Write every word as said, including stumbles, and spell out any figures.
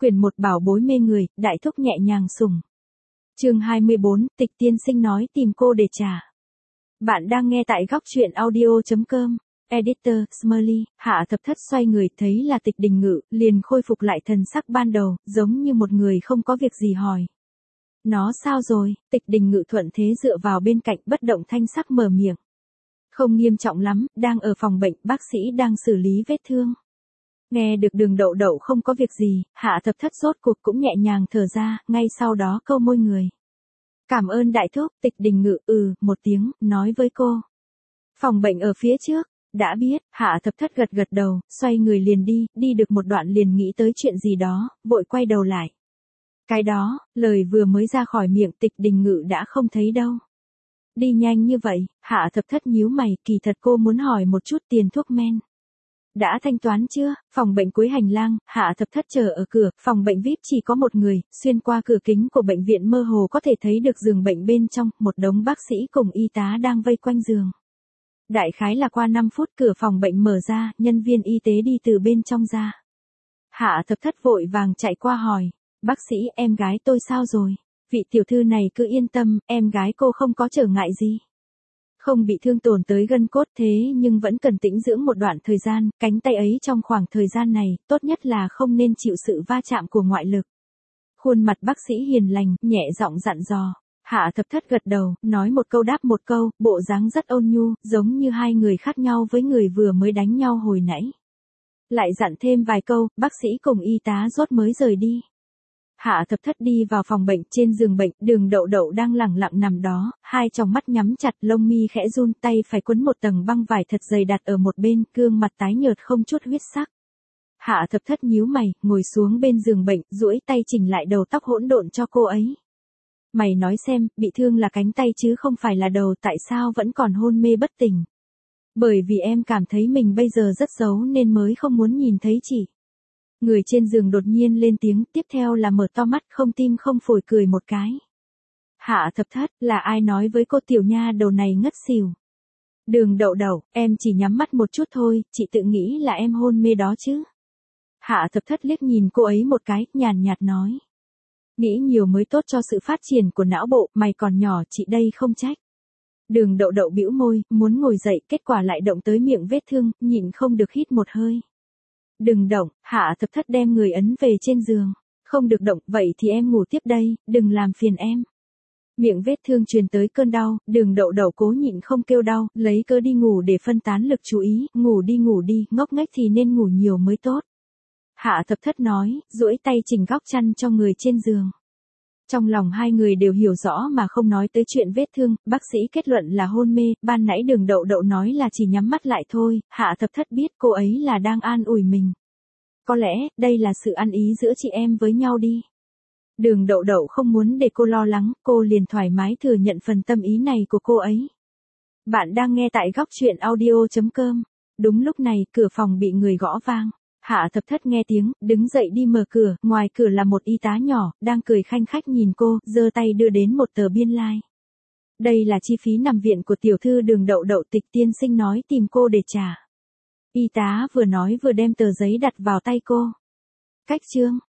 Quyển một bảo bối mê người, đại thúc nhẹ nhàng sủng. Chương hai mươi bốn, Tịch tiên sinh nói tìm cô để trả. Bạn đang nghe tại góc truyện audio chấm com. Editor, Smiley. Hạ Thập Thất xoay người thấy là Tịch Đình Ngự, liền khôi phục lại thần sắc ban đầu, giống như một người không có việc gì hỏi. Nó sao rồi? Tịch Đình Ngự thuận thế dựa vào bên cạnh bất động thanh sắc mở miệng. Không nghiêm trọng lắm, đang ở phòng bệnh, bác sĩ đang xử lý vết thương. Nghe được Đường Đậu Đậu không có việc gì, Hạ Thập Thất rốt cuộc cũng nhẹ nhàng thở ra, ngay sau đó câu môi người. Cảm ơn đại thúc. Tịch Đình Ngự ừ, một tiếng, nói với cô. Phòng bệnh ở phía trước. Đã biết. Hạ Thập Thất gật gật đầu, xoay người liền đi, đi được một đoạn liền nghĩ tới chuyện gì đó, vội quay đầu lại. Cái đó, lời vừa mới ra khỏi miệng Tịch Đình Ngự đã không thấy đâu. Đi nhanh như vậy, Hạ Thập Thất nhíu mày, kỳ thật cô muốn hỏi một chút tiền thuốc men. Đã thanh toán chưa? Phòng bệnh cuối hành lang, Hạ Thập Thất chờ ở cửa, phòng bệnh vi ai pi chỉ có một người, xuyên qua cửa kính của bệnh viện mơ hồ có thể thấy được giường bệnh bên trong, một đống bác sĩ cùng y tá đang vây quanh giường. Đại khái là qua năm phút cửa phòng bệnh mở ra, nhân viên y tế đi từ bên trong ra. Hạ Thập Thất vội vàng chạy qua hỏi, bác sĩ em gái tôi sao rồi? Vị tiểu thư này cứ yên tâm, em gái cô không có trở ngại gì. Không bị thương tổn tới gân cốt thế nhưng vẫn cần tĩnh dưỡng một đoạn thời gian, cánh tay ấy trong khoảng thời gian này, tốt nhất là không nên chịu sự va chạm của ngoại lực. Khuôn mặt bác sĩ hiền lành, nhẹ giọng dặn dò. Hạ Thập Thất gật đầu, nói một câu đáp một câu, bộ dáng rất ôn nhu, giống như hai người khác nhau với người vừa mới đánh nhau hồi nãy. Lại dặn thêm vài câu, bác sĩ cùng y tá rốt mới rời đi. Hạ Thập Thất đi vào phòng bệnh, trên giường bệnh, Đường Đậu Đậu đang lẳng lặng nằm đó, hai tròng mắt nhắm chặt, lông mi khẽ run, tay phải quấn một tầng băng vải thật dày đặt ở một bên, gương mặt tái nhợt không chút huyết sắc. Hạ Thập Thất nhíu mày, ngồi xuống bên giường bệnh, duỗi tay chỉnh lại đầu tóc hỗn độn cho cô ấy. Mày nói xem, bị thương là cánh tay chứ không phải là đầu, tại sao vẫn còn hôn mê bất tỉnh? Bởi vì em cảm thấy mình bây giờ rất xấu nên mới không muốn nhìn thấy chị. Người trên giường đột nhiên lên tiếng, tiếp theo là mở to mắt không tim không phổi cười một cái. Hạ Thập Thất, là ai nói với cô tiểu nha đầu này ngất xỉu? Đường Đậu Đậu, em chỉ nhắm mắt một chút thôi, chị tự nghĩ là em hôn mê đó chứ. Hạ Thập Thất liếc nhìn cô ấy một cái, nhàn nhạt nói. Nghĩ nhiều mới tốt cho sự phát triển của não bộ, mày còn nhỏ, chị đây không trách. Đường Đậu Đậu bĩu môi, muốn ngồi dậy, kết quả lại động tới miệng vết thương, nhịn không được hít một hơi. Đừng động. Hạ Thập Thất đem người ấn về trên giường. Không được động, vậy thì em ngủ tiếp đây, đừng làm phiền em. Miệng vết thương truyền tới cơn đau, Đường Đậu Đậu cố nhịn không kêu đau, lấy cớ đi ngủ để phân tán lực chú ý, ngủ đi ngủ đi, ngốc nghếch thì nên ngủ nhiều mới tốt. Hạ Thập Thất nói, duỗi tay chỉnh góc chăn cho người trên giường. Trong lòng hai người đều hiểu rõ mà không nói tới chuyện vết thương, bác sĩ kết luận là hôn mê, ban nãy Đường Đậu Đậu nói là chỉ nhắm mắt lại thôi, Hạ Thập Thất biết cô ấy là đang an ủi mình. Có lẽ, đây là sự ăn ý giữa chị em với nhau đi. Đường Đậu Đậu không muốn để cô lo lắng, cô liền thoải mái thừa nhận phần tâm ý này của cô ấy. Bạn đang nghe tại góc truyện audio chấm com. Đúng lúc này, cửa phòng bị người gõ vang. Hạ Thập Thất nghe tiếng, đứng dậy đi mở cửa, ngoài cửa là một y tá nhỏ, đang cười khanh khách nhìn cô, giơ tay đưa đến một tờ biên lai. Đây là chi phí nằm viện của tiểu thư Đường Đậu Đậu, Tịch tiên sinh nói tìm cô để trả. Y tá vừa nói vừa đem tờ giấy đặt vào tay cô. Cách chương.